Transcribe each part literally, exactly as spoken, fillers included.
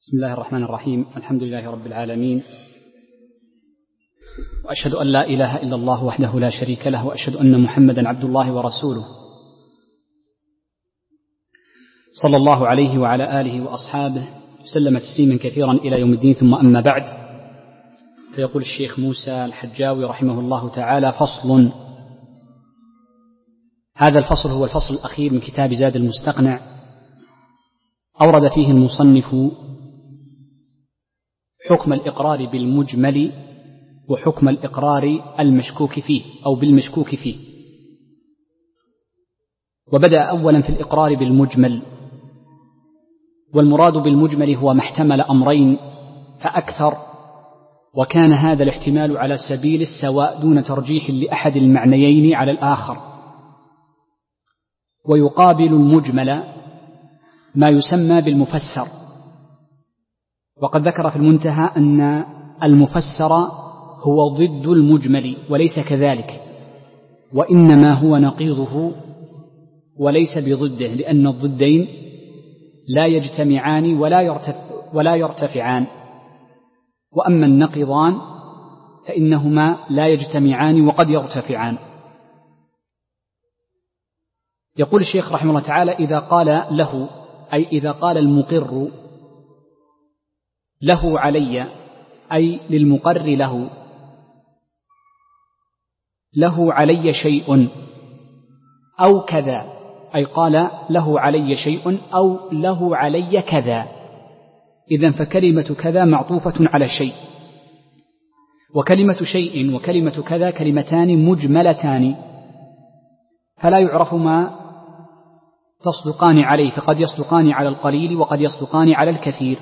بسم الله الرحمن الرحيم. الحمد لله رب العالمين، وأشهد أن لا إله إلا الله وحده لا شريك له، وأشهد أن محمدا عبد الله ورسوله صلى الله عليه وعلى آله وأصحابه وسلم تسليما كثيرا إلى يوم الدين. ثم أما بعد، فيقول الشيخ موسى الحجاوي رحمه الله تعالى: فصل. هذا الفصل هو الفصل الأخير من كتاب زاد المستقنع. أورد فيه المصنف حكم الإقرار بالمجمل وحكم الإقرار المشكوك فيه أو بالمشكوك فيه، وبدأ أولا في الإقرار بالمجمل. والمراد بالمجمل هو ما احتمل أمرين فأكثر، وكان هذا الاحتمال على سبيل السواء دون ترجيح لأحد المعنيين على الآخر. ويقابل المجمل ما يسمى بالمفسر، وقد ذكر في المنتهى أن المفسر هو ضد المجمل وليس كذلك، وإنما هو نقيضه وليس بضده، لأن الضدين لا يجتمعان ولا يرتفع ولا يرتفعان، وأما النقيضان فإنهما لا يجتمعان وقد يرتفعان. يقول الشيخ رحمه الله تعالى: إذا قال له، أي إذا قال المقر له علي، أي للمقر له له علي شيء أو كذا، أي قال له علي شيء أو له علي كذا، إذن فكلمة كذا معطوفة على شيء، وكلمة شيء وكلمة كذا كلمتان مجملتان، فلا يعرف ما تصدقان عليه، فقد يصدقان على القليل وقد يصدقان على الكثير.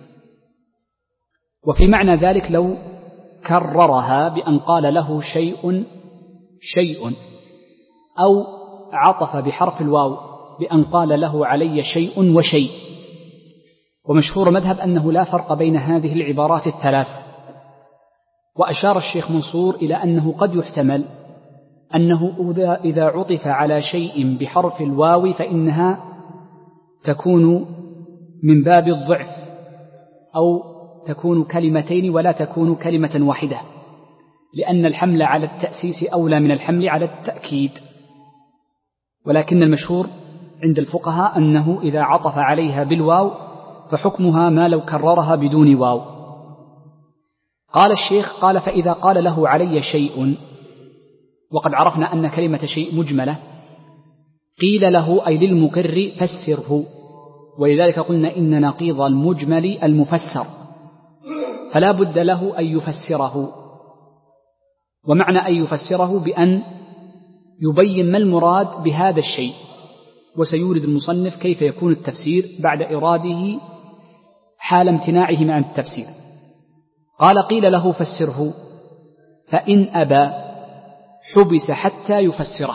وفي معنى ذلك لو كررها بأن قال له شيء شيء، أو عطف بحرف الواو بأن قال له علي شيء وشيء. ومشهور مذهب أنه لا فرق بين هذه العبارات الثلاث. وأشار الشيخ منصور إلى أنه قد يحتمل أنه إذا عطف على شيء بحرف الواو فإنها تكون من باب الضعف، أو تكون كلمتين ولا تكون كلمة واحدة، لأن الحمل على التأسيس أولى من الحمل على التأكيد. ولكن المشهور عند الفقهاء أنه إذا عطف عليها بالواو فحكمها ما لو كررها بدون واو. قال الشيخ: قال فإذا قال له علي شيء، وقد عرفنا أن كلمة شيء مجملة، قيل له أي للمقر فسره، ولذلك قلنا إن نقيض المجمل المفسر، فلا بد له أن يفسره. ومعنى أن يفسره بأن يبين ما المراد بهذا الشيء، وسيورد المصنف كيف يكون التفسير بعد إراده حال امتناعه عن التفسير. قال: قيل له فسره، فإن أبى حبس حتى يفسره.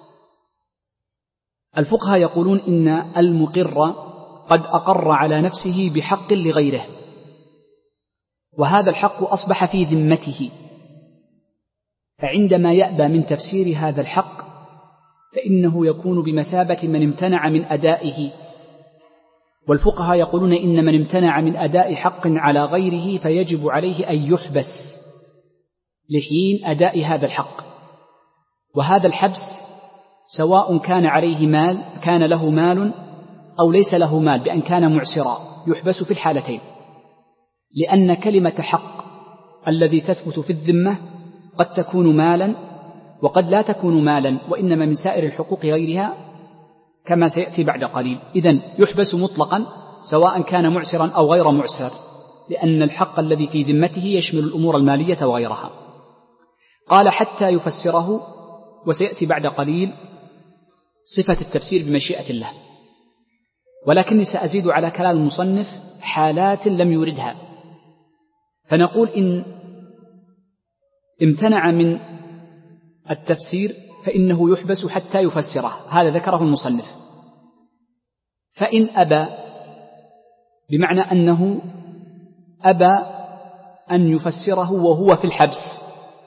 الفقهاء يقولون إن المقر قد أقر على نفسه بحق لغيره، وهذا الحق أصبح في ذمته، فعندما يأبى من تفسير هذا الحق فإنه يكون بمثابة من امتنع من أدائه. والفقهاء يقولون إن من امتنع من أداء حق على غيره فيجب عليه أن يحبس لحين أداء هذا الحق، وهذا الحبس سواء كان عليه مال كان له مال أو ليس له مال، بأن كان معسرا يحبس في الحالتين، لأن كلمة حق الذي تثبت في الذمة قد تكون مالا وقد لا تكون مالا، وإنما من سائر الحقوق غيرها كما سيأتي بعد قليل. إذن يحبس مطلقا سواء كان معسرا أو غير معسر، لأن الحق الذي في ذمته يشمل الأمور المالية وغيرها. قال: حتى يفسره، وسيأتي بعد قليل صفة التفسير بمشيئة الله، ولكني سأزيد على كلام المصنف حالات لم يردها. فنقول إن امتنع من التفسير فإنه يحبس حتى يفسره، هذا ذكره المصنف. فإن أبى بمعنى أنه أبى أن يفسره وهو في الحبس،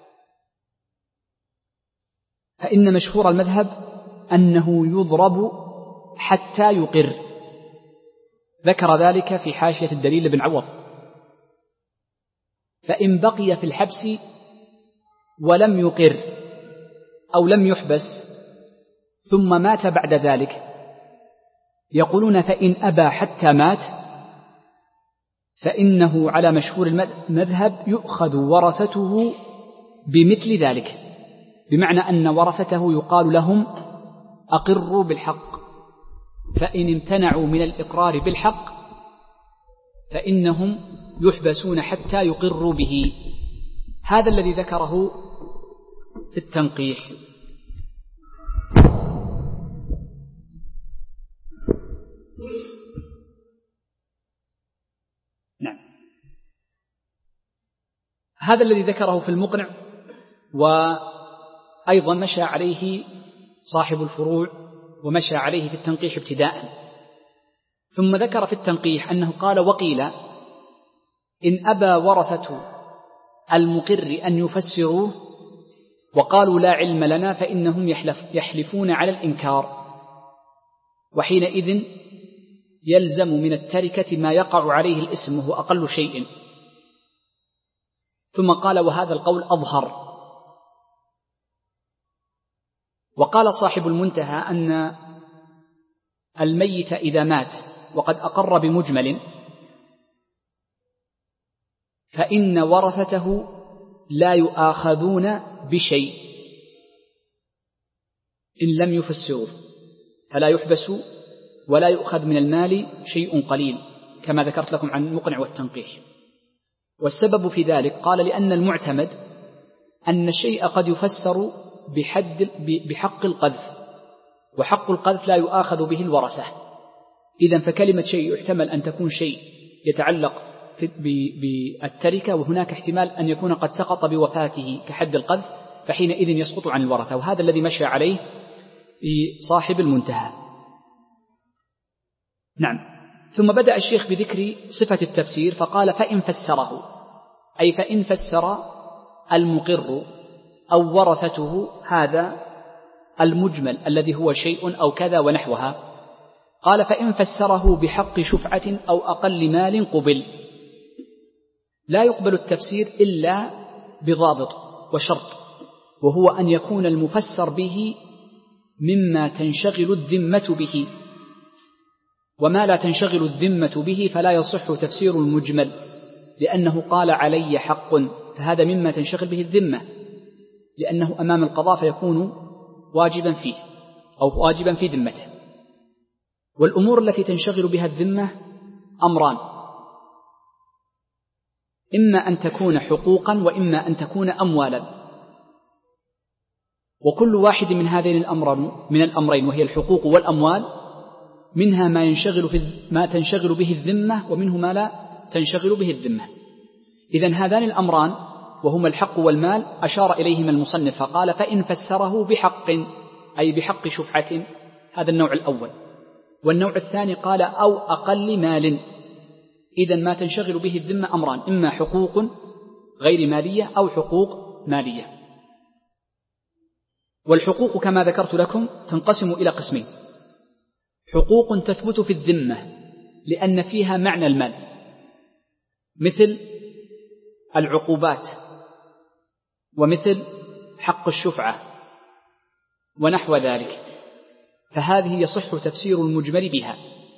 فإن مشهور المذهب أنه يضرب حتى يقر، ذكر ذلك في حاشية الدليل بن عوض. فإن بقي في الحبس ولم يقر أو لم يحبس ثم مات بعد ذلك، يقولون فإن أبى حتى مات فإنه على مشهور المذهب يؤخذ ورثته بمثل ذلك، بمعنى أن ورثته يقال لهم أقروا بالحق، فإن امتنعوا من الإقرار بالحق فإنهم يحبسون حتى يقروا به. هذا الذي ذكره في التنقيح. نعم، هذا الذي ذكره في المقنع، وأيضا مشى عليه صاحب الفروع ومشى عليه في التنقيح ابتداء. ثم ذكر في التنقيح أنه قال: وقيل إن أبى ورثة المقر أن يفسروه وقالوا لا علم لنا فإنهم يحلف يحلفون على الإنكار، وحينئذ يلزم من التركة ما يقع عليه الاسم وهو أقل شيء. ثم قال: وهذا القول أظهر. وقال صاحب المنتهى أن الميت إذا مات وقد أقر بمجمل فإن ورثته لا يؤاخذون بشيء إن لم يفسروه، فلا يحبس ولا يؤخذ من المال شيء قليل كما ذكرت لكم عن المقنع والتنقيح. والسبب في ذلك قال: لأن المعتمد أن الشيء قد يفسر بحد بحق القذف، وحق القذف لا يؤاخذ به الورثة. إذن فكلمة شيء يحتمل أن تكون شيء يتعلق بالتركة، وهناك احتمال أن يكون قد سقط بوفاته كحد القذف، فحينئذ يسقط عن الورثة. وهذا الذي مشى عليه في صاحب المنتهى. نعم. ثم بدأ الشيخ بذكر صفة التفسير فقال: فإن فسره، أي فإن فسر المقر أو ورثته هذا المجمل الذي هو شيء أو كذا ونحوها، قال: فإن فسره بحق شفعة أو أقل مال قبل. لا يقبل التفسير إلا بضابط وشرط، وهو أن يكون المفسر به مما تنشغل الذمة به، وما لا تنشغل الذمة به فلا يصح تفسير المجمل، لأنه قال علي حق، فهذا مما تنشغل به الذمة، لأنه أمام القضاء فيكون واجبا فيه أو واجبا في ذمته. والأمور التي تنشغل بها الذمة أمران: إما أن تكون حقوقا وإما أن تكون أموالا، وكل واحد من هذين الأمرين من الأمرين وهي الحقوق والأموال منها ما ينشغل في ما تنشغل به الذمة، ومنه ما لا تنشغل به الذمة. إذن هذان الأمران وهما الحق والمال أشار إليهما المصنف فقال: فإن فسره بحق، أي بحق شفعة، هذا النوع الأول. والنوع الثاني قال: أو أقل مال. إذن ما تنشغل به الذمة أمران: إما حقوق غير مالية أو حقوق مالية. والحقوق كما ذكرت لكم تنقسم إلى قسمين: حقوق تثبت في الذمة لأن فيها معنى المال، مثل العقوبات ومثل حق الشفعة ونحو ذلك، فهذه يصح تفسير المجمل بها.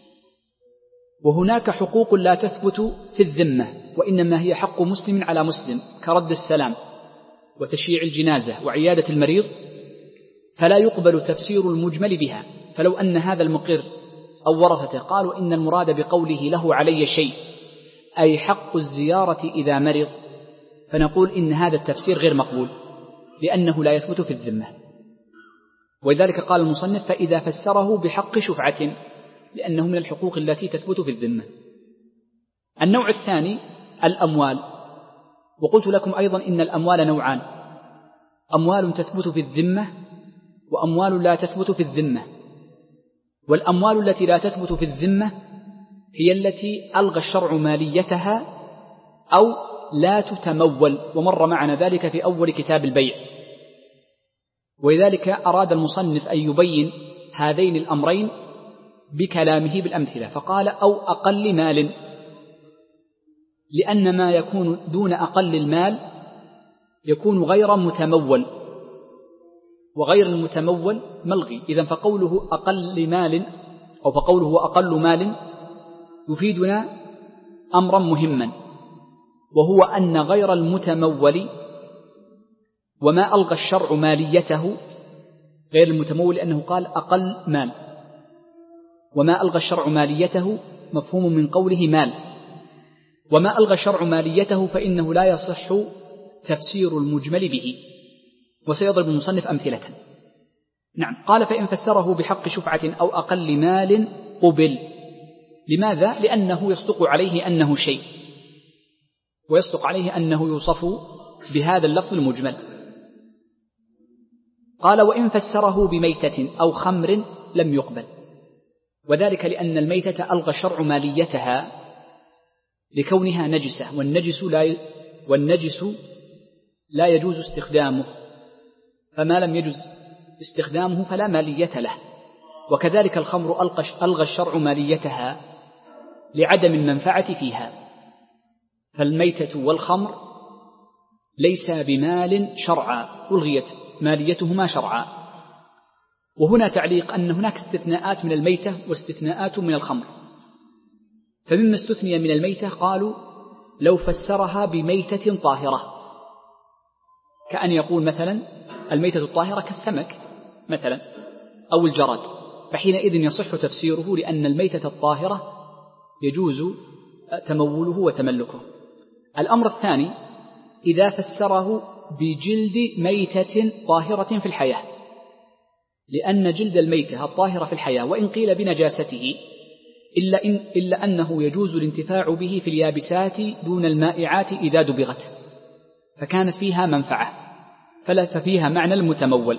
وهناك حقوق لا تثبت في الذمة وإنما هي حق مسلم على مسلم، كرد السلام وتشييع الجنازة وعيادة المريض، فلا يقبل تفسير المجمل بها. فلو أن هذا المقر أو ورثته قالوا إن المراد بقوله له علي شيء أي حق الزيارة إذا مرض، فنقول إن هذا التفسير غير مقبول لأنه لا يثبت في الذمة. ولذلك قال المصنف: فإذا فسره بحق شفعة، لأنه من الحقوق التي تثبت في الذمة. النوع الثاني الأموال. وقلت لكم أيضا إن الأموال نوعان: أموال تثبت في الذمة وأموال لا تثبت في الذمة. والأموال التي لا تثبت في الذمة هي التي ألغى الشرع ماليتها أو لا تتمول، ومر معنا ذلك في أول كتاب البيع. ولذلك أراد المصنف أن يبين هذين الأمرين بكلامه بالأمثلة فقال أو أقل مال، لأن ما يكون دون أقل المال يكون غير متمول، وغير المتمول ملغي. إذن فقوله أقل مال أو فقوله أقل مال يفيدنا أمرا مهما، وهو أن غير المتمول وما ألغى الشرع ماليته، غير المتمول لأنه قال أقل مال، وما ألغى الشرع ماليته مفهوم من قوله مال، وما ألغى الشرع ماليته فإنه لا يصح تفسير المجمل به. وسيضرب المصنف أمثلة. نعم، قال فإن فسره بحق شفعة أو أقل مال قبل. لماذا؟ لأنه يصدق عليه أنه شيء، ويصدق عليه أنه يوصف بهذا اللفظ المجمل. قال وإن فسره بميتة أو خمر لم يقبل، وذلك لأن الميتة ألغى الشرع ماليتها لكونها نجسة، والنجس لا والنجس لا يجوز استخدامه، فما لم يجوز استخدامه فلا مالية له. وكذلك الخمر ألغى الشرع ماليتها لعدم المنفعة فيها، فالميتة والخمر ليس بمال شرعا، ألغيت ماليتهما شرعا. وهنا تعليق أن هناك استثناءات من الميتة واستثناءات من الخمر. فمما استثني من الميتة قالوا لو فسرها بميتة طاهرة، كأن يقول مثلا الميتة الطاهرة كالسمك مثلا أو الجراد، فحينئذ يصح تفسيره لأن الميتة الطاهرة يجوز تموله وتملكه. الأمر الثاني إذا فسره بجلد ميتة طاهرة في الحياة، لأن جلد الميتة الطاهرة في الحياة وإن قيل بنجاسته إلا, إن إلا أنه يجوز الانتفاع به في اليابسات دون المائعات إذا دبغت، فكانت فيها منفعة فلا ففيها معنى المتمول.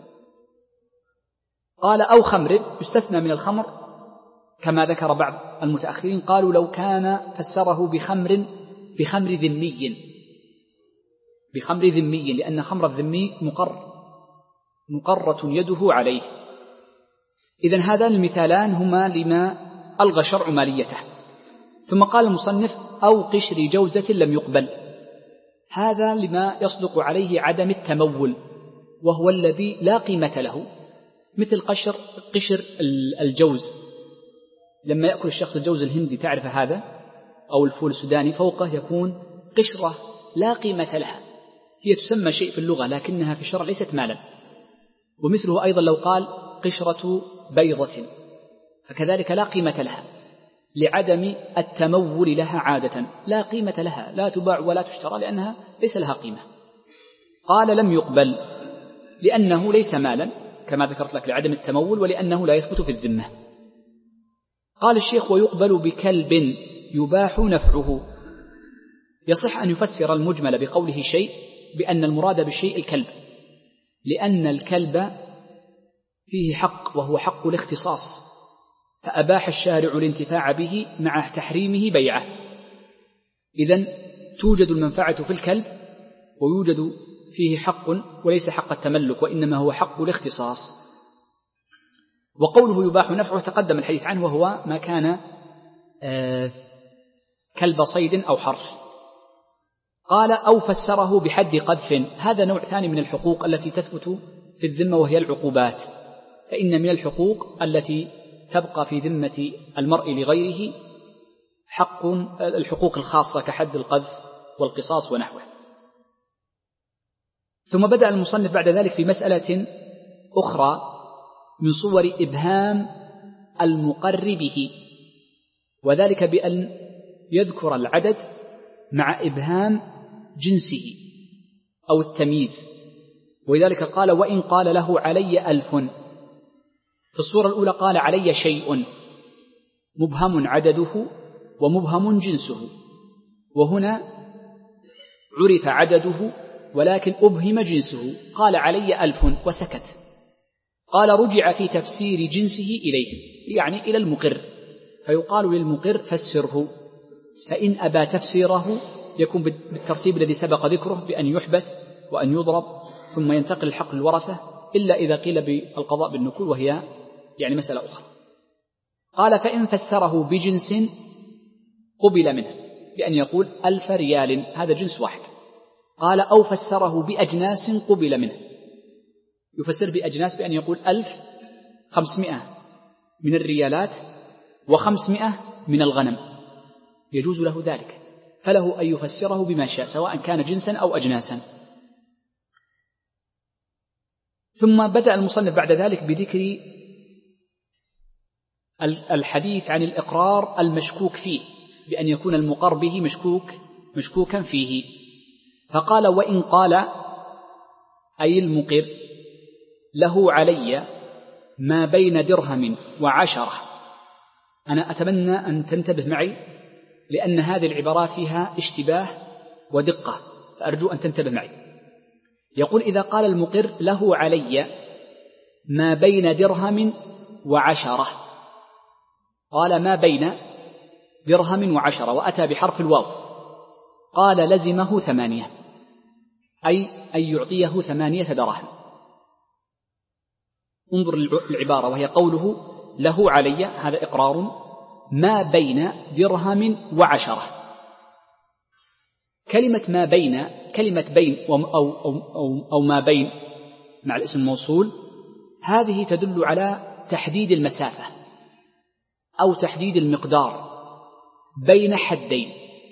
قال أو خمر، يستثنى من الخمر كما ذكر بعض المتأخرين، قالوا لو كان فسره بخمر بخمر ذمي بخمر ذمي لأن خمر الذمي مقر مقرة يده عليه. إذن هذان المثالان هما لما ألغى شرع ماليته. ثم قال المصنف أو قشر جوزة لم يقبل، هذا لما يصدق عليه عدم التمول، وهو الذي لا قيمة له، مثل قشر قشر الجوز. لما يأكل الشخص الجوز الهندي تعرف هذا، أو الفول السوداني، فوقه يكون قشرة لا قيمة لها، هي تسمى شيء في اللغة لكنها في الشرع ليست مالا. ومثله أيضا لو قال قشرة بيضة، فكذلك لا قيمة لها لعدم التمول لها عادة، لا قيمة لها، لا تباع ولا تشترى لأنها ليس لها قيمة. قال لم يقبل لأنه ليس مالا كما ذكرت لك لعدم التمول، ولأنه لا يثبت في الذمة. قال الشيخ ويقبل بكلب يباح نفعه. يصح أن يفسر المجمل بقوله شيء بأن المراد بالشيء الكلب، لأن الكلب فيه حق وهو حق الاختصاص، فأباح الشارع الانتفاع به مع تحريمه بيعه. إذن توجد المنفعة في الكلب ويوجد فيه حق وليس حق التملك، وإنما هو حق الاختصاص. وقوله يباح نفعه تقدم الحديث عنه، وهو ما كان كلب صيد أو حرث. قال أو فسره بحد قذف، هذا نوع ثاني من الحقوق التي تثبت في الذمة وهي العقوبات. فإن من الحقوق التي تبقى في ذمة المرء لغيره حق الحقوق الخاصة كحد القذف والقصاص ونحوه. ثم بدأ المصنف بعد ذلك في مسألة أخرى من صور إبهام المقر به، وذلك بأن يذكر العدد مع إبهام جنسه أو التمييز. ولذلك قال وإن قال له علي ألف، في الصورة الأولى قال علي شيء مبهم عدده ومبهم جنسه، وهنا عرف عدده ولكن أبهم جنسه، قال علي ألف وسكت. قال رجع في تفسير جنسه إليه، يعني إلى المقر، فيقال للمقر فسره، فإن أبى تفسيره يكون بالترتيب الذي سبق ذكره بأن يحبس وأن يضرب ثم ينتقل الحق للورثة، إلا إذا قيل بالقضاء بالنكول، وهي يعني مسألة أخرى. قال فإن فسره بجنس قبل منه بأن يقول ألف ريال، هذا جنس واحد. قال أو فسره بأجناس قبل منه، يفسر بأجناس بأن يقول ألف خمسمائة من الريالات وخمسمائة من الغنم، يجوز له ذلك، فله أن يفسره بما شاء سواء كان جنسا أو أجناسا. ثم بدأ المصنف بعد ذلك بذكر الحديث عن الإقرار المشكوك فيه، بأن يكون المقر به مشكوك مشكوكا فيه. فقال وإن قال أي المقر له علي ما بين درهم وعشرة. أنا أتمنى أن تنتبه معي لأن هذه العبارات فيها اشتباه ودقة، فأرجو أن تنتبه معي. يقول إذا قال المقر له علي ما بين درهم وعشرة، قال ما بين درهم وعشرة وأتى بحرف الواو، قال لزمه ثمانية، أي أن يعطيه ثمانية دراهم. انظر العبارة وهي قوله له علي، هذا إقرار ما بين درهم وعشرة. كلمة ما بين، كلمة بين أو, أو, أو, أو ما بين مع الاسم الموصول، هذه تدل على تحديد المسافة أو تحديد المقدار بين حدين.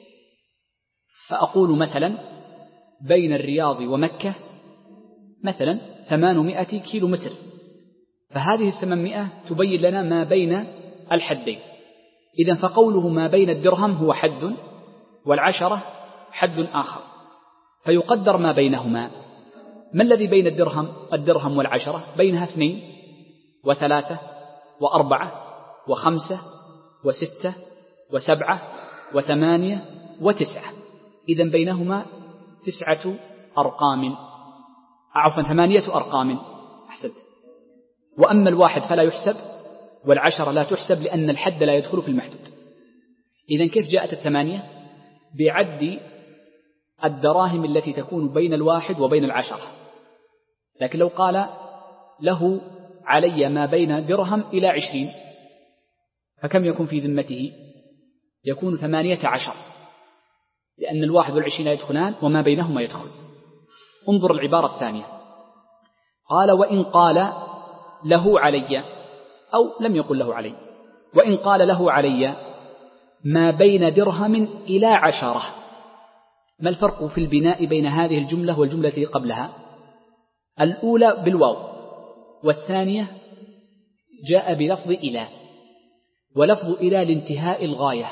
فأقول مثلا بين الرياض ومكة مثلا ثمانمائة كيلو متر، فهذه الثمانمائة تبين لنا ما بين الحدين. إذن فقوله ما بين الدرهم هو حد، والعشرة حد آخر، فيقدر ما بينهما. ما الذي بين الدرهم الدرهم والعشرة؟ بينها اثنين وثلاثة وأربعة وخمسة وستة وسبعة وثمانية وتسعة، إذن بينهما تسعة أرقام، عفوا ثمانية أرقام، أحسنت. وأما الواحد فلا يحسب والعشرة لا تحسب لأن الحد لا يدخل في المحدود. إذن كيف جاءت الثمانية؟ بعد الدراهم التي تكون بين الواحد وبين العشرة. لكن لو قال له علي ما بين درهم إلى عشرين، فكم يكون في ذمته؟ يكون ثمانية عشر، لأن الواحد والعشرين لا يدخلان وما بينهما يدخل. انظر العبارة الثانية، قال وإن قال له علي، أو لم يقل له علي، وإن قال له علي ما بين درهم إلى عشرة. ما الفرق في البناء بين هذه الجملة والجملة التي قبلها؟ الأولى بالواو، والثانية جاء بلفظ إلى، ولفظ إلى لانتهاء الغاية،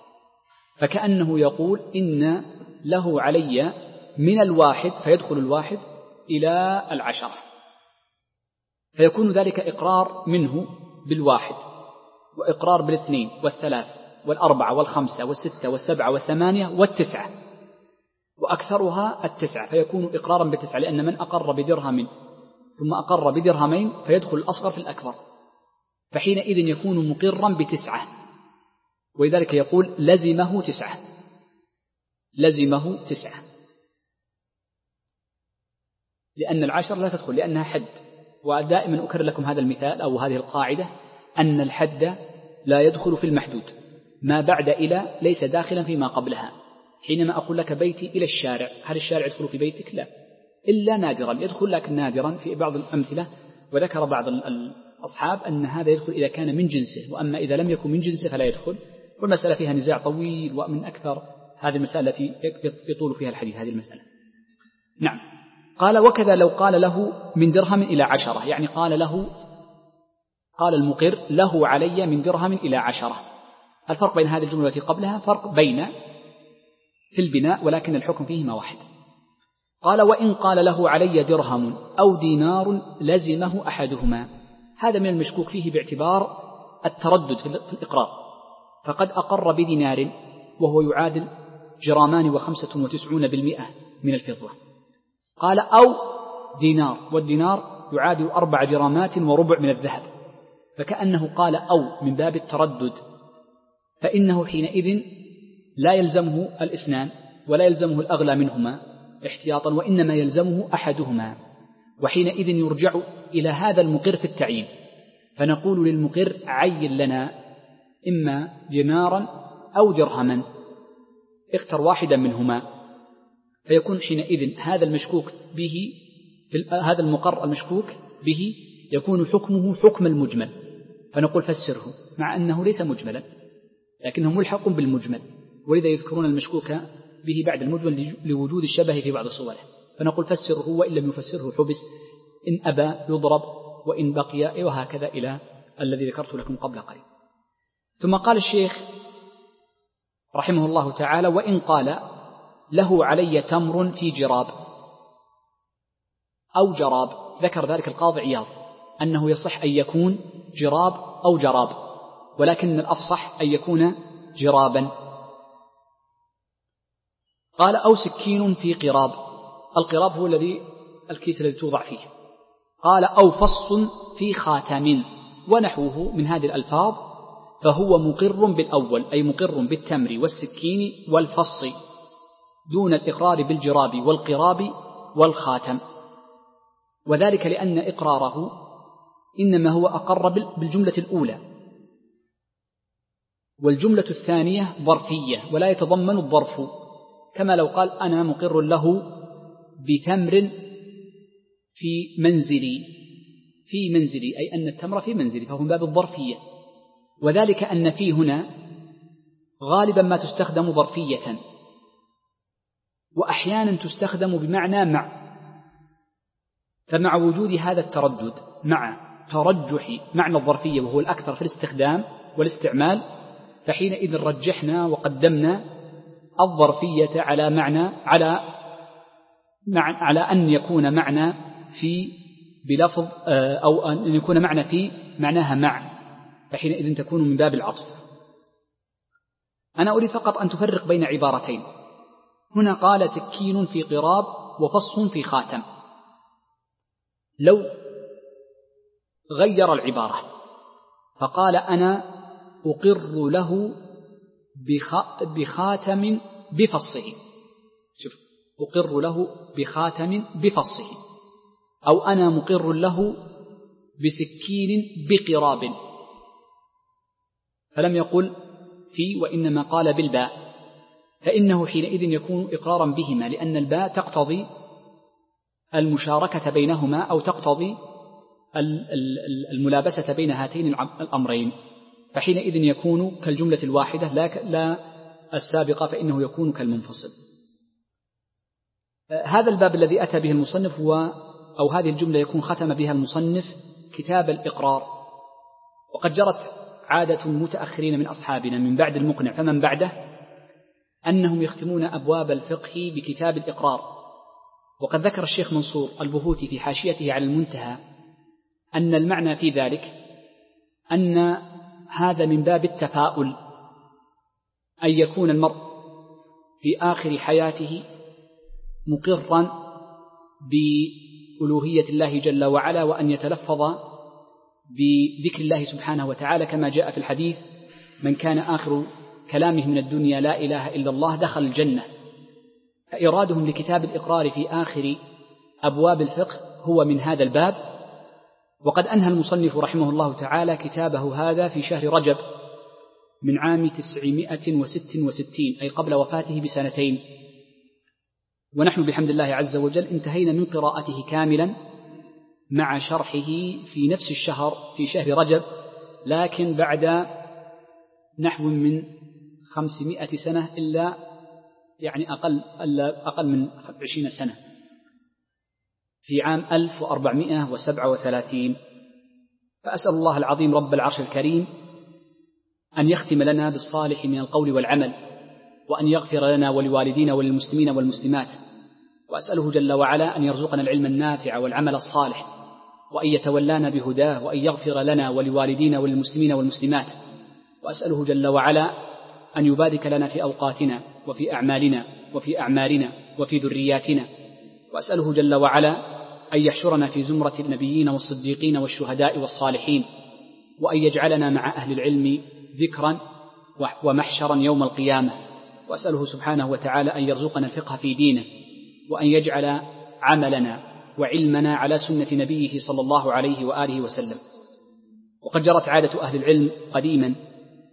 فكأنه يقول إن له علي من الواحد، فيدخل الواحد إلى العشرة، فيكون ذلك إقرار منه بالواحد، وإقرار بالاثنين والثلاث والأربعة والخمسة والستة والسبعة والثمانية والتسعة، وأكثرها التسعة، فيكون إقرارا بالتسعة، لأن من أقر بدرهم ثم أقر بدرهمين فيدخل الأصغر في الأكبر، فحينئذ يكون مقرا بتسعة، ولذلك يقول لزمه تسعة، لزمه تسعة، لأن العشر لا تدخل لأنها حد. ودائما أكرر لكم هذا المثال أو هذه القاعدة، أن الحد لا يدخل في المحدود، ما بعد إلى ليس داخلا فيما قبلها. حينما أقول لك بيتي إلى الشارع، هل الشارع يدخل في بيتك؟ لا، إلا نادرا يدخل، لكن نادرا في بعض الأمثلة. وذكر بعض الأصحاب أن هذا يدخل إذا كان من جنسه، وأما إذا لم يكن من جنسه فلا يدخل. والمسألة فيها نزاع طويل، ومن أكثر هذه المسألة التي يطول فيها الحديث هذه المسألة. نعم. قال وكذا لو قال له من درهم إلى عشرة، يعني قال له، قال المقر له علي من درهم إلى عشرة. الفرق بين هذه الجملة التي قبلها فرق بين في البناء، ولكن الحكم فيهما واحد. قال وإن قال له علي درهم أو دينار لزمه أحدهما. هذا من المشكوك فيه باعتبار التردد في الإقرار، فقد أقر بدينار وهو يعادل جرامان وخمسة وتسعون بالمئة من الفضة، قال أو دينار، والدينار يعادل أربع جرامات وربع من الذهب، فكأنه قال أو من باب التردد، فإنه حينئذ لا يلزمه الإثنان ولا يلزمه الأغلى منهما احتياطا، وإنما يلزمه أحدهما، وحينئذ يرجع إلى هذا المقر في التعيين، فنقول للمقر عين لنا إما دينارا أو درهما، اختر واحدا منهما، فيكون حينئذ هذا المشكوك به، هذا المقر المشكوك به يكون حكمه حكم المجمل، فنقول فسره، مع أنه ليس مجملا لكنه ملحق بالمجمل، ولذا يذكرون المشكوك به بعد المجمل لوجود الشبه في بعض صوره، فنقول فسره، وإن لم يفسره حبس، إن أبى يضرب، وإن بقي، وهكذا إلى الذي ذكرت لكم قبل قليل. ثم قال الشيخ رحمه الله تعالى: وإن قال له علي تمر في جراب أو جراب، ذكر ذلك القاضي عياض أنه يصح أن يكون جراب أو جراب، ولكن الأفصح أن يكون جرابا. قال: أو سكين في قراب، القراب هو الذي الكيس الذي توضع فيه. قال: أو فص في خاتم، ونحوه من هذه الألفاظ، فهو مقر بالأول، أي مقر بالتمر والسكين والفص دون الإقرار بالجراب والقراب والخاتم، وذلك لأن إقراره إنما هو أقر بالجملة الأولى، والجملة الثانية ظرفية ولا يتضمن الظرف، كما لو قال: أنا مقر له بتمر في منزلي، في منزلي أي أن التمر في منزلي، فهو من باب الظرفية، وذلك أن في هنا غالبا ما تستخدم ظرفية، وأحيانا تستخدم بمعنى مع، فمع وجود هذا التردد مع ترجح معنى الظرفية وهو الأكثر في الاستخدام والاستعمال، فحينئذ رجحنا وقدمنا الظرفية على معنى على مع على أن يكون معنى في بلفظ أو أن يكون معنى في معناها مع، فحينئذ تكون من باب العطف. أنا أريد فقط أن تفرق بين عبارتين، هنا قال سكين في قراب وفص في خاتم، لو غير العبارة فقال: أنا أقر له بخاتم بفصه، شوف، أقر له بخاتم بفصه، أو أنا مقر له بسكين بقراب، فلم يقل في وإنما قال بالباء، فإنه حينئذ يكون إقرارا بهما، لأن الباء تقتضي المشاركة بينهما أو تقتضي الملابسة بين هاتين الأمرين، فحينئذ يكون كالجملة الواحدة لا السابقة، فإنه يكون كالمنفصل. هذا الباب الذي أتى به المصنف هو أو هذه الجملة يكون ختم بها المصنف كتاب الإقرار، وقد جرت عادة المتأخرين من أصحابنا من بعد المقنع فمن بعده أنهم يختمون أبواب الفقه بكتاب الإقرار، وقد ذكر الشيخ منصور البهوتي في حاشيته على المنتهى أن المعنى في ذلك أن هذا من باب التفاؤل، أن يكون المرء في آخر حياته مقرا بألوهية الله جل وعلا، وأن يتلفظ بذكر الله سبحانه وتعالى، كما جاء في الحديث: من كان آخر كلامه من الدنيا لا إله إلا الله دخل الجنة. فإرادهم لكتاب الإقرار في آخر أبواب الفقه هو من هذا الباب، وقد أنهى المصنف رحمه الله تعالى كتابه هذا في شهر رجب من عام تسعمائة وست وستين، أي قبل وفاته بسنتين، ونحن بحمد الله عز وجل انتهينا من قراءته كاملا مع شرحه في نفس الشهر في شهر رجب، لكن بعد نحو من خمسمائة سنة إلا يعني أقل, أقل من عشرين سنة، في عام ألف وأربعمائة وسبعة وثلاثين. فأسأل الله العظيم رب العرش الكريم أن يختم لنا بالصالح من القول والعمل، وأن يغفر لنا ولوالدينا وللمسلمين والمسلمات، وأسأله جل وعلا أن يرزقنا العلم النافع والعمل الصالح، وأن يتولانا بهداه، وأن يغفر لنا ولوالدينا وللمسلمين والمسلمات، وأسأله جل وعلا أن يبارك لنا في أوقاتنا وفي أعمالنا وفي أعمارنا وفي ذرياتنا، وأسأله جل وعلا أن يحشرنا في زمرة النبيين والصديقين والشهداء والصالحين، وأن يجعلنا مع أهل العلم ذكرا ومحشرا يوم القيامة، وأسأله سبحانه وتعالى أن يرزقنا الفقه في دينه، وأن يجعل عملنا وعلمنا على سنة نبيه صلى الله عليه وآله وسلم. وقد جرت عادة أهل العلم قديما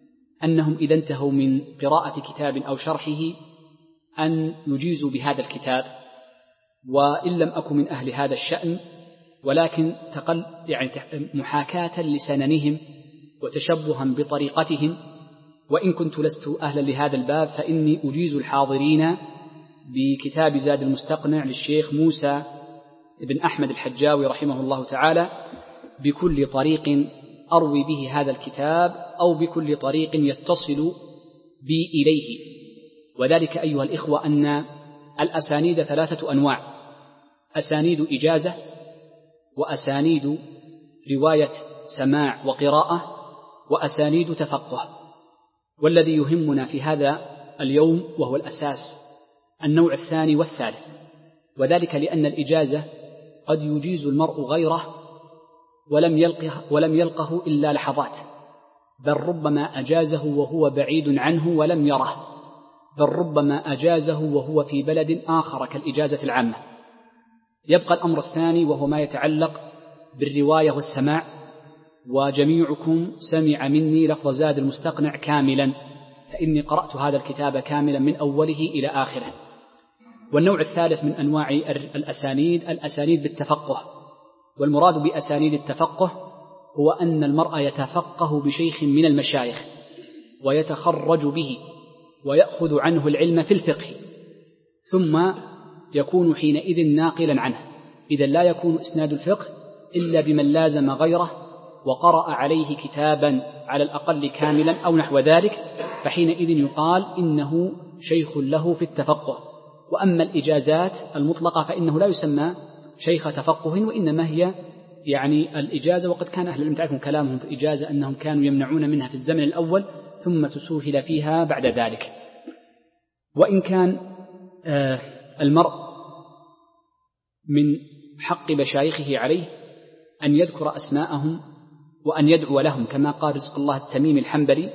أنهم إذا انتهوا من قراءة كتاب أو شرحه أن يجيزوا بهذا الكتاب، وإن لم أكن من أهل هذا الشأن ولكن تقل يعني محاكاة لسننهم وتشبها بطريقتهم، وإن كنت لست أهلا لهذا الباب فإني أجيز الحاضرين بكتاب زاد المستقنع للشيخ موسى بن أحمد الحجاوي رحمه الله تعالى بكل طريق أروي به هذا الكتاب أو بكل طريق يتصل بي إليه. وذلك أيها الإخوة أن الأسانيد ثلاثة أنواع: أسانيد إجازة، وأسانيد رواية سماع وقراءة، وأسانيد تفقه. والذي يهمنا في هذا اليوم وهو الأساس النوع الثاني والثالث، وذلك لأن الإجازة قد يجيز المرء غيره ولم يلقه, ولم يلقه إلا لحظات، بل ربما أجازه وهو بعيد عنه ولم يره، بل ربما أجازه وهو في بلد آخر كالإجازة العامة. يبقى الأمر الثاني وهو ما يتعلق بالرواية والسماع، وجميعكم سمع مني لفظ زاد المستقنع كاملا، فإني قرأت هذا الكتاب كاملا من أوله إلى آخره. والنوع الثالث من أنواع الأسانيد الأسانيد بالتفقه، والمراد بأسانيد التفقه هو أن المرء يتفقه بشيخ من المشايخ ويتخرج به ويأخذ عنه العلم في الفقه، ثم يكون حينئذ ناقلا عنه. إذا لا يكون إسناد الفقه إلا بمن لازم غيره وقرأ عليه كتابا على الأقل كاملا أو نحو ذلك، فحينئذ يقال إنه شيخ له في التفقه. وأما الإجازات المطلقة فإنه لا يسمى شيخ تفقه، وإنما هي يعني الإجازة. وقد كان أهل العلم تعرفون كلامهم في الإجازة أنهم كانوا يمنعون منها في الزمن الأول ثم تسهل فيها بعد ذلك. وإن كان آه المرء من حق مشايخه عليه أن يذكر أسماءهم وأن يدعو لهم، كما قال رزق الله التميمي الحنبلي: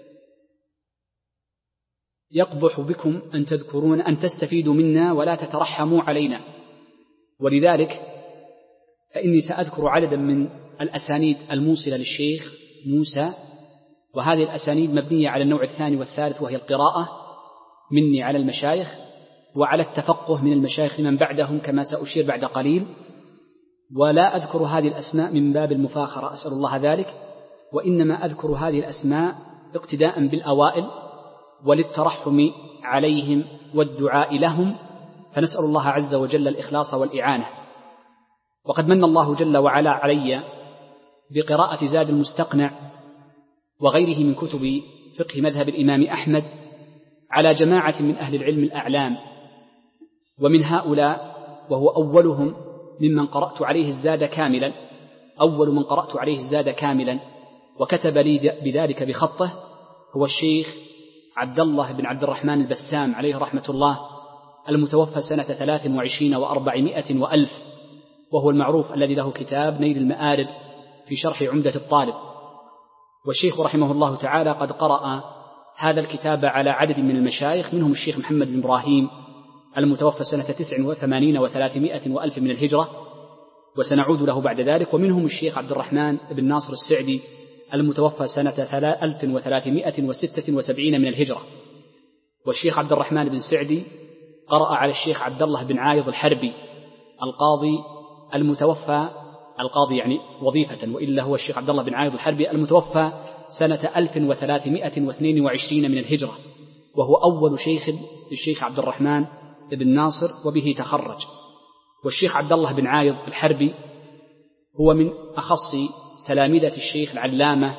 يقبح بكم أن تذكرون أن تستفيدوا منا ولا تترحموا علينا. ولذلك فإني سأذكر عددا من الأسانيد الموصلة للشيخ موسى، وهذه الأسانيد مبنية على النوع الثاني والثالث، وهي القراءة مني على المشايخ وعلى التفقه من المشايخ من بعدهم كما سأشير بعد قليل. ولا أذكر هذه الأسماء من باب المفاخرة، أسأل الله ذلك، وإنما أذكر هذه الأسماء اقتداء بالأوائل وللترحم عليهم والدعاء لهم، فنسأل الله عز وجل الإخلاص والإعانة. وقد من الله جل وعلا علي بقراءة زاد المستقنع وغيره من كتب فقه مذهب الإمام أحمد على جماعة من أهل العلم الأعلام، ومن هؤلاء وهو أولهم ممن قرأت عليه الزاد كاملا، أول من قرأت عليه الزاد كاملا وكتب لي بذلك بخطه هو الشيخ عبد الله بن عبد الرحمن البسام عليه رحمة الله، المتوفى سنة ثلاث وعشرين وأربعمائة وألف، وهو المعروف الذي له كتاب نيل المآرب في شرح عمدة الطالب. والشيخ رحمه الله تعالى قد قرأ هذا الكتاب على عدد من المشايخ، منهم الشيخ محمد بن إبراهيم المتوفى سنة تسع وثمانين وثلاثمائة وألف من الهجرة، وسنعود له بعد ذلك، ومنهم الشيخ عبد الرحمن بن ناصر السعدي المتوفى سنة ألف وثلاثمائة وستة وسبعين من الهجرة. والشيخ عبد الرحمن بن سعدي قرأ على الشيخ عبد الله بن عايض الحربي القاضي المتوفى، القاضي يعني وظيفة، وإلا هو الشيخ عبد الله بن عايض الحربي المتوفى سنة ألف وثلاثمائة واثنين وعشرين من الهجرة، وهو أول شيخ للشيخ عبد الرحمن بن ناصر وبه تخرج. والشيخ عبد الله بن عايض الحربي هو من أخص تلامذة الشيخ العلامة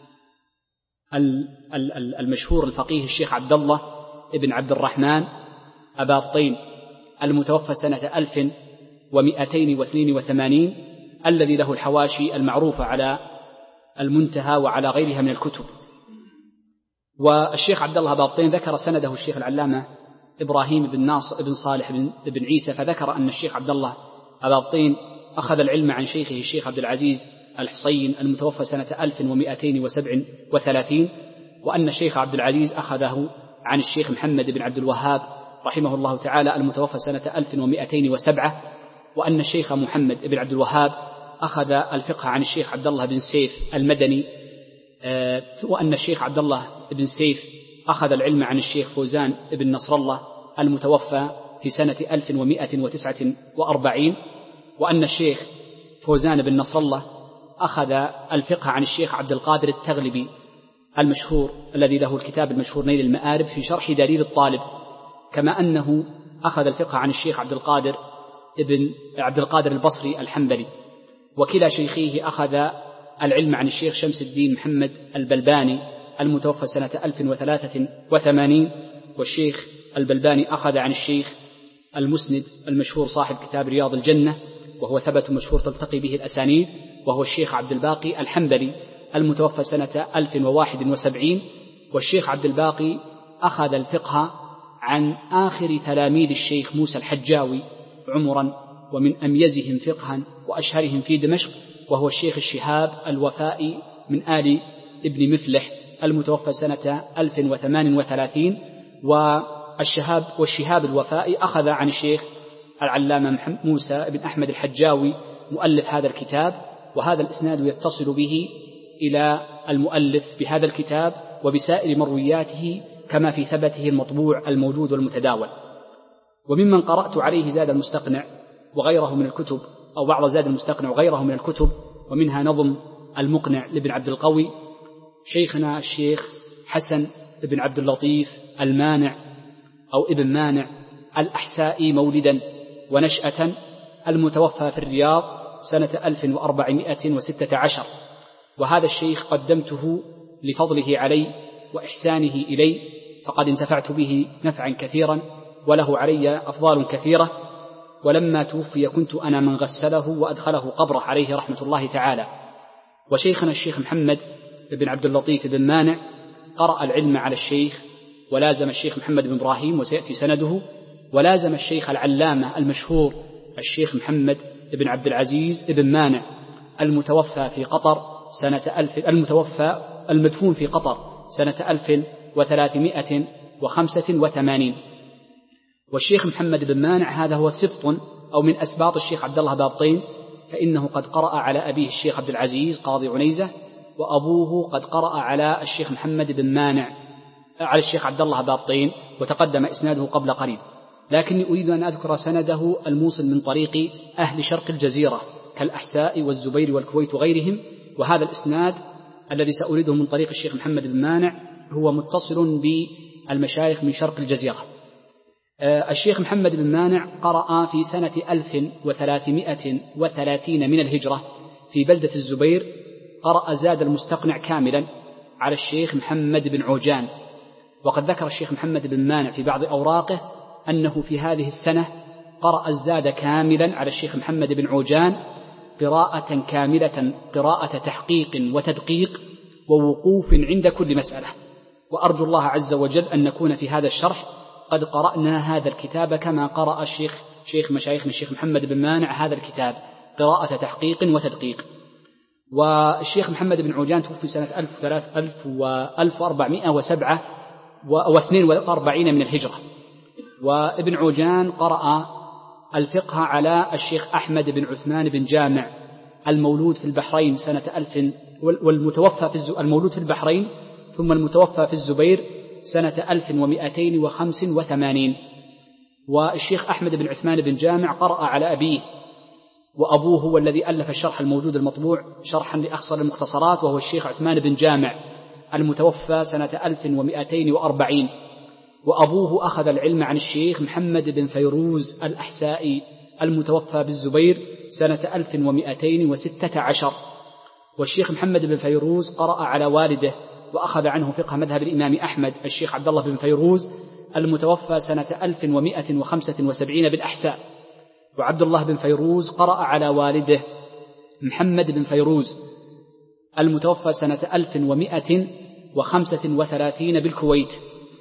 المشهور الفقيه الشيخ عبد الله بن عبد الرحمن أبا الطين المتوفى سنة ألف ومئتين واثنين وثمانين، الذي له الحواشي المعروفة على المنتهى وعلى غيرها من الكتب. والشيخ عبد الله أبا الطين ذكر سنده الشيخ العلامة إبراهيم بن ناصر بن صالح بن عيسى، فذكر أن الشيخ عبد الله أبا الطين أخذ العلم عن شيخه الشيخ عبد العزيز الحصين المتوفى سنة ألف ومئتين وسبع وثلاثين، وأن الشيخ عبد العزيز أخذه عن الشيخ محمد بن عبد الوهاب رحمه الله تعالى المتوفى سنة ألف ومئتين وسبعة، وأن الشيخ محمد بن عبد الوهاب أخذ الفقه عن الشيخ عبد الله بن سيف المدني، وأن الشيخ عبد الله بن سيف أخذ العلم عن الشيخ فوزان بن نصر الله المتوفى في سنة ألف ومائة وتسعة وأربعين، وأن الشيخ فوزان بن نصر الله أخذ الفقه عن الشيخ عبد القادر التغلبي المشهور الذي له الكتاب المشهور نيل المآرب في شرح دليل الطالب، كما أنه أخذ الفقه عن الشيخ عبد القادر ابن عبد القادر البصري الحنبلي. وكلا شيخيه أخذ العلم عن الشيخ شمس الدين محمد البلباني المتوفى سنة ألف وثلاثة وثمانين، والشيخ البلباني أخذ عن الشيخ المسند المشهور صاحب كتاب رياض الجنة وهو ثبت مشهور تلتقي به الأسانيد، وهو الشيخ عبد الباقي الحنبلي المتوفى سنة ألف وواحد وسبعين. والشيخ عبد الباقي أخذ الفقه عن آخر تلاميذ الشيخ موسى الحجاوي عمرا ومن أميزهم فقها وأشهرهم في دمشق، وهو الشيخ الشهاب الوفائي من آل ابن مفلح المتوفى سنة ألف وثمان وثلاثين. والشهاب والشهاب الوفائي أخذ عن الشيخ العلامة موسى بن أحمد الحجاوي مؤلف هذا الكتاب، وهذا الإسناد يتصل به إلى المؤلف بهذا الكتاب وبسائر مروياته كما في ثبته المطبوع الموجود والمتداول. وممن قرأت عليه زاد المستقنع وغيره من الكتب، أو بعض زاد المستقنع وغيره من الكتب، ومنها نظم المقنع لابن عبد القوي، شيخنا الشيخ حسن بن عبد اللطيف المانع أو ابن مانع الأحسائي مولدا ونشأة المتوفى في الرياض سنة ألف وأربعمائة وستة عشر. وهذا الشيخ قدمته لفضله علي وإحسانه إلي، فقد انتفعت به نفعا كثيرا وله علي أفضال كثيرة. ولما توفي كنت أنا من غسله وأدخله قبره عليه رحمة الله تعالى. وشيخنا الشيخ محمد بن عبد اللطيف بن مانع قرأ العلم على الشيخ ولازم الشيخ محمد بن إبراهيم وسيأتي سنده، ولازم الشيخ العلامة المشهور الشيخ محمد بن عبد العزيز بن مانع المتوفى في قطر سنة ألف المتوفى المدفون في قطر سنة ألف وثلاثمائة وخمسة وثمانين. والشيخ محمد بن مانع هذا هو سبط أو من أسباط الشيخ عبد الله بابطين، فإنه قد قرأ على أبيه الشيخ عبد العزيز قاضي عنيزة، وأبوه قد قرأ على الشيخ محمد بن مانع على الشيخ عبد الله بابطين، وتقدم إسناده قبل قريب. لكني أريد أن أذكر سنده الموصل من طريق أهل شرق الجزيرة كالأحساء والزبير والكويت وغيرهم. وهذا الإسناد الذي سأريده من طريق الشيخ محمد بن مانع هو متصل بالمشايخ من شرق الجزيرة. الشيخ محمد بن مانع قرأ في سنة ألف وثلاثمائة وثلاثين من الهجرة في بلدة الزبير، قرأ زاد المستقنع كاملا على الشيخ محمد بن عوجان. وقد ذكر الشيخ محمد بن مانع في بعض أوراقه أنه في هذه السنة قرأ الزاد كاملا على الشيخ محمد بن عوجان قراءة كاملة، قراءة تحقيق وتدقيق ووقوف عند كل مسألة. وأرجو الله عز وجل أن نكون في هذا الشرح قد قرأنا هذا الكتاب كما قرأ الشيخ شيخ مشايخنا الشيخ محمد بن مانع هذا الكتاب قراءة تحقيق وتدقيق. والشيخ محمد بن عوجان توفي سنة ألف وأربعمائة وسبعة واثنين وأربعين من الهجرة. وابن عوجان قرأ الفقه على الشيخ أحمد بن عثمان بن جامع المولود في البحرين سنة ألف والمتوفى في المولود في البحرين ثم المتوفى في الزبير سنة ألف ومائتين وخمس وثمانين. والشيخ أحمد بن عثمان بن جامع قرأ على أبيه، وأبوه هو الذي ألف الشرح الموجود المطبوع شرحا لأخصر المختصرات، وهو الشيخ عثمان بن جامع المتوفى سنة ألف ومائتين وأربعين. وأبوه أخذ العلم عن الشيخ محمد بن فيروز الأحسائي المتوفى بالزبير سنة ألف ومائتين وستة عشر. والشيخ محمد بن فيروز قرأ على والده وأخذ عنه فقه مذهب الإمام أحمد الشيخ عبد الله بن فيروز المتوفى سنة ألف ومائة وخمسة وسبعين بالأحساء. وعبد الله بن فيروز قرأ على والده محمد بن فيروز المتوفى سنة ألف ومائة وخمسة وثلاثين بالكويت.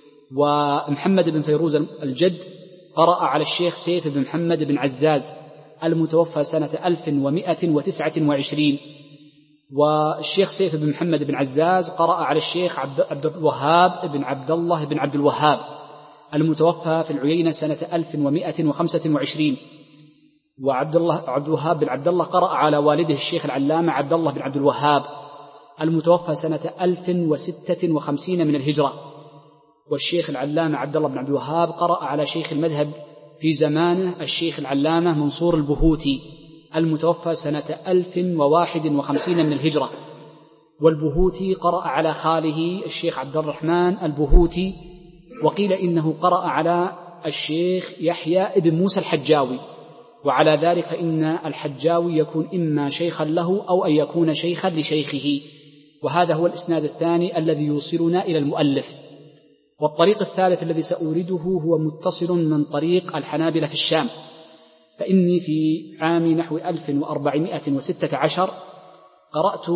ومحمد بن فيروز الجد قرأ على الشيخ سيف بن محمد بن عزاز المتوفى سنة ألف ومائة وتسعة وعشرين. والشيخ سيف بن محمد بن عزاز قرأ على الشيخ عبد الوهاب بن عبد الله بن عبد الوهاب المتوفى في العيينة سنة ألف ومائة وخمسة وعشرين. وعبد الله عبد الوهاب بن عبد الله قرأ على والده الشيخ العلامة عبد الله بن عبد الوهاب المتوفى سنة ألف وستة وخمسين من الهجرة. والشيخ العلامة عبد الله بن عبد الوهاب قرأ على شيخ المذهب في زمانه الشيخ العلامة منصور البهوتي المتوفى سنة ألف وواحد وخمسين من الهجرة. والبهوتي قرأ على خاله الشيخ عبد الرحمن البهوتي، وقيل إنه قرأ على الشيخ يحيى ابن موسى الحجاوي، وعلى ذلك فإن الحجاوي يكون إما شيخا له أو أن يكون شيخا لشيخه. وهذا هو الإسناد الثاني الذي يوصلنا إلى المؤلف. والطريق الثالث الذي سأورده هو متصل من طريق الحنابلة في الشام، فإني في عام نحو ألف وأربعمائة وستة عشر قرأت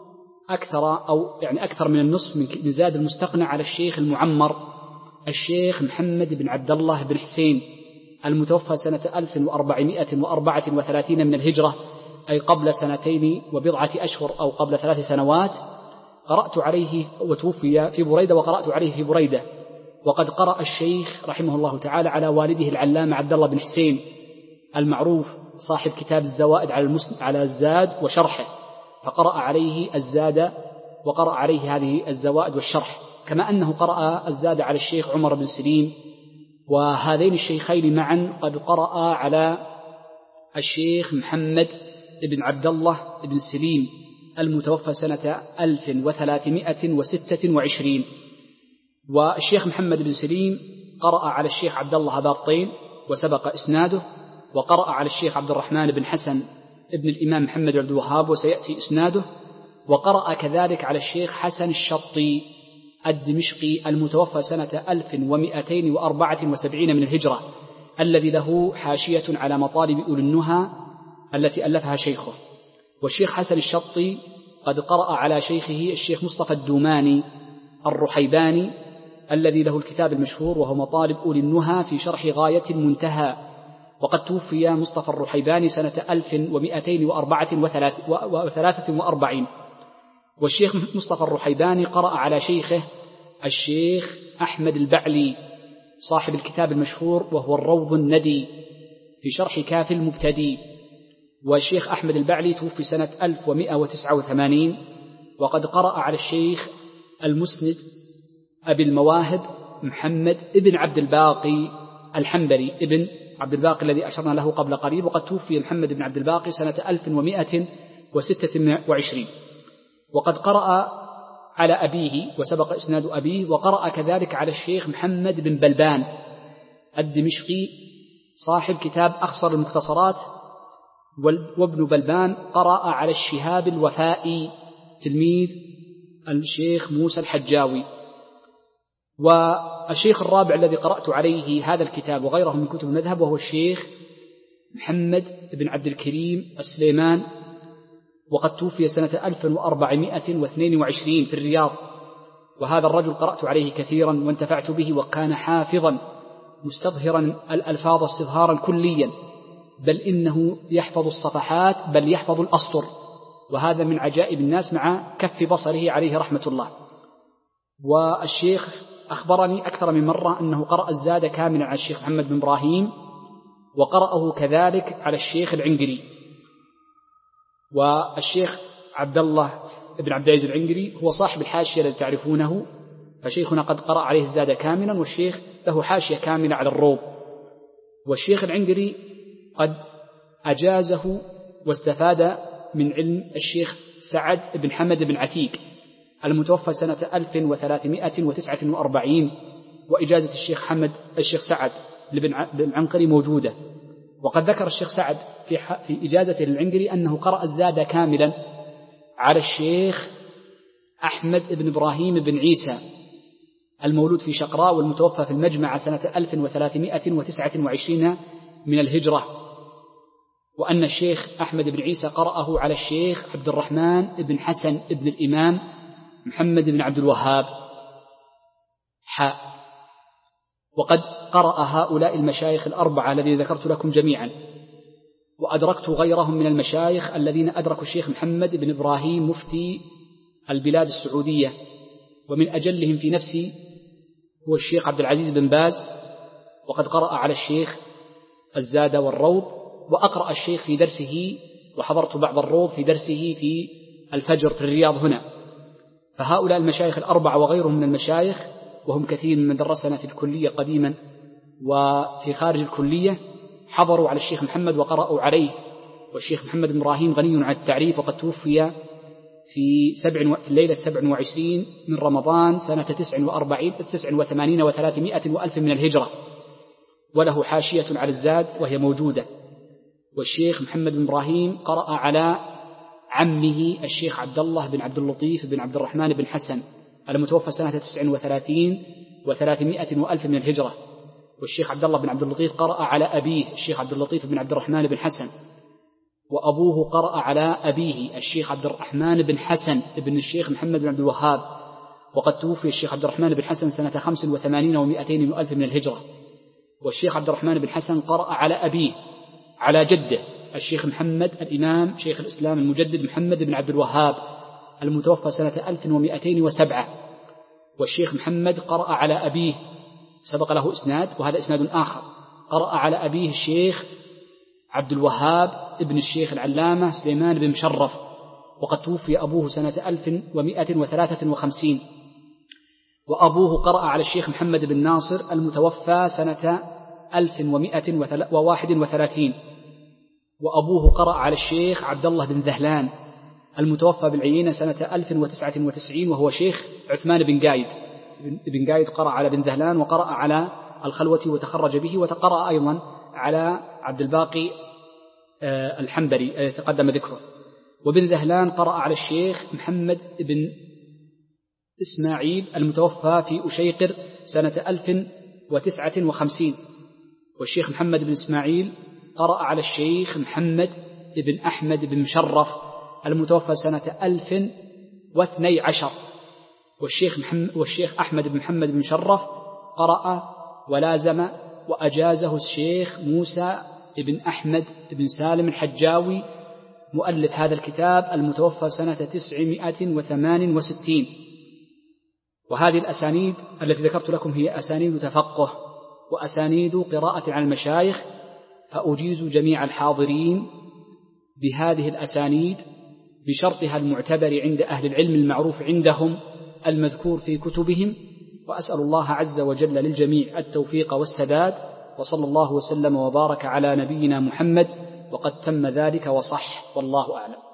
أكثر أو يعني أكثر من النصف من زاد المستقنع على الشيخ المعمر الشيخ محمد بن عبد الله بن حسين المتوفى سنة ألف وأربعمائة وأربعة وثلاثين من الهجرة، أي قبل سنتين وبضعة أشهر أو قبل ثلاث سنوات. قرأت عليه وتوفي في بريدة، وقرأت عليه في بريدة. وقد قرأ الشيخ رحمه الله تعالى على والده العلامة عبد الله بن حسين المعروف صاحب كتاب الزوائد على المسند على الزاد وشرحه، فقرأ عليه الزاد وقرأ عليه هذه الزوائد والشرح، كما أنه قرأ الزاد على الشيخ عمر بن سليم. وهذين الشيخين معا قد قرأ على الشيخ محمد بن عبد الله بن سليم المتوفى سنة ألف وثلاثمائة وستة وعشرين. والشيخ محمد بن سليم قرأ على الشيخ عبد الله بابطين وسبق إسناده، وقرأ على الشيخ عبد الرحمن بن حسن ابن الإمام محمد بن عبد الوهاب وسيأتي إسناده، وقرأ كذلك على الشيخ حسن الشطي الدمشقي المتوفى سنة ألف ومائتين وأربعة وسبعين من الهجرة، الذي له حاشية على مطالب أولي النهى التي ألفها شيخه. والشيخ حسن الشطي قد قرأ على شيخه الشيخ مصطفى الدوماني الرحيباني الذي له الكتاب المشهور وهو مطالب أولي النهى في شرح غاية المنتهى. وقد توفي مصطفى الرحيباني سنة ألف ومائتين وأربعة وثلاثة وأربعين. والشيخ مصطفى الرحيباني قرأ على شيخه الشيخ أحمد البعلي صاحب الكتاب المشهور وهو الروض الندي في شرح كاف المبتدي. والشيخ أحمد البعلي توفي سنة ألف ومائة وتسعة وثمانين. وقد قرأ على الشيخ المسند أبي المواهب محمد ابن عبد الباقي الحنبلي ابن عبد الباقي الذي أشرنا له قبل قريب. وقد توفي محمد بن عبد الباقي سنة ألف ومائة وستة وعشرين. وقد قرأ على أبيه وسبق إسناد أبيه، وقرأ كذلك على الشيخ محمد بن بلبان الدمشقي صاحب كتاب أخصر المختصرات. وابن بلبان قرأ على الشهاب الوفائي تلميذ الشيخ موسى الحجاوي. والشيخ الرابع الذي قرأت عليه هذا الكتاب وغيره من كتب المذهب وهو الشيخ محمد بن عبد الكريم السليمان، وقد توفي سنة ألف وأربعمائة واثنين وعشرين في الرياض. وهذا الرجل قرأت عليه كثيرا وانتفعت به، وكان حافظا مستظهرا الألفاظ استظهارا كليا، بل إنه يحفظ الصفحات بل يحفظ الأسطر، وهذا من عجائب الناس مع كف بصره عليه رحمة الله. والشيخ أخبرني أكثر من مرة أنه قرأ الزاد كاملا على الشيخ محمد بن إبراهيم، وقرأه كذلك على الشيخ العنقري. والشيخ عبد الله بن عبد العزيز العنقري هو صاحب الحاشية الذي تعرفونه، فشيخنا قد قرأ عليه الزاد كاملا، والشيخ له حاشية كاملة على الروض. والشيخ العنقري قد أجازه واستفاد من علم الشيخ سعد بن حمد بن عتيق المتوفى سنة ألف وثلاثمائة وتسعة وأربعين. وإجازة الشيخ حمد الشيخ سعد بن عنقري موجودة. وقد ذكر الشيخ سعد في, في إجازته للعنقري أنه قرأ الزاد كاملا على الشيخ أحمد بن إبراهيم بن عيسى المولود في شقراء والمتوفى في المجمع سنة ألف وثلاثمائة وتسعة وعشرين من الهجرة. وأن الشيخ أحمد بن عيسى قرأه على الشيخ عبد الرحمن بن حسن بن الإمام محمد بن عبد الوهاب حاء. وقد قرأ هؤلاء المشايخ الأربعة الذين ذكرت لكم جميعا، وأدركت غيرهم من المشايخ الذين أدركوا الشيخ محمد بن إبراهيم مفتي البلاد السعودية، ومن أجلهم في نفسي هو الشيخ عبد العزيز بن باز، وقد قرأ على الشيخ الزاد والروض. وأقرأ الشيخ في درسه، وحضرت بعض الروض في درسه في الفجر في الرياض هنا، فهؤلاء المشايخ الأربعة وغيرهم من المشايخ وهم كثير من درسنا في الكلية قديما وفي خارج الكلية حضروا على الشيخ محمد وقرأوا عليه، والشيخ محمد بن إبراهيم غني عن التعريف، وقد توفي في سبع في الليلة سبع وعشرين من رمضان سنة تسع وأربعين تسع وثمانين وثلاثمائة وألف من الهجرة، وله حاشية على الزاد وهي موجودة. والشيخ محمد بن إبراهيم قرأ على عمه الشيخ عبد الله بن عبد اللطيف بن عبد الرحمن بن حسن المتوفى سنة تسع وثلاثين وثلاثمائة وألف من الهجرة. والشيخ عبد الله بن عبد اللطيف قرأ على أبيه الشيخ عبد اللطيف بن عبد الرحمن بن حسن، وأبوه قرأ على أبيه الشيخ عبد الرحمن بن حسن بن الشيخ محمد بن عبد الوهاب، وقد توفي الشيخ عبد الرحمن بن حسن سنة خمس وثمانين ومائتين وألف من الهجرة. والشيخ عبد الرحمن بن حسن قرأ على أبيه على جده الشيخ محمد الإمام شيخ الإسلام المجدد محمد بن عبد الوهاب المتوفى سنة ألف ومائتين وسبعة. والشيخ محمد قرأ على أبيه سبق له إسناد وهذا إسناد آخر، قرأ على أبيه الشيخ عبد الوهاب ابن الشيخ العلامة سليمان بن مشرف، وقد توفي أبوه سنة ألف ومائة وثلاثة وخمسين. وأبوه قرأ على الشيخ محمد بن ناصر المتوفى سنة ألف ومائة وواحد وثلاثين. وأبوه قرأ على الشيخ عبد الله بن ذهلان المتوفى بالعيينة سنة ألف وتسعة وتسعين، وهو شيخ عثمان بن قايد. بن قايد قرأ على بن ذهلان وقرأ على الخلوة وتخرج به، وتقرأ أيضا على عبد الباقي الحنبري الذي تقدم ذكره. وبن ذهلان قرأ على الشيخ محمد بن إسماعيل المتوفى في أشيقر سنة ألف وتسعة وخمسين. والشيخ محمد بن إسماعيل قرأ على الشيخ محمد بن أحمد بن مشرف المتوفى سنة ألف واثني عشر. والشيخ, محمد والشيخ أحمد بن محمد بن مشرف قرأ ولازم وأجازه الشيخ موسى بن أحمد بن سالم الحجاوي مؤلف هذا الكتاب المتوفى سنة تسعمائة وثمان وستين. وهذه الأسانيد التي ذكرت لكم هي أسانيد تفقه وأسانيد قراءة على المشايخ، فأجيز جميع الحاضرين بهذه الأسانيد بشرطها المعتبر عند أهل العلم المعروف عندهم المذكور في كتبهم. وأسأل الله عز وجل للجميع التوفيق والسداد، وصلى الله وسلم وبارك على نبينا محمد، وقد تم ذلك وصح، والله أعلم.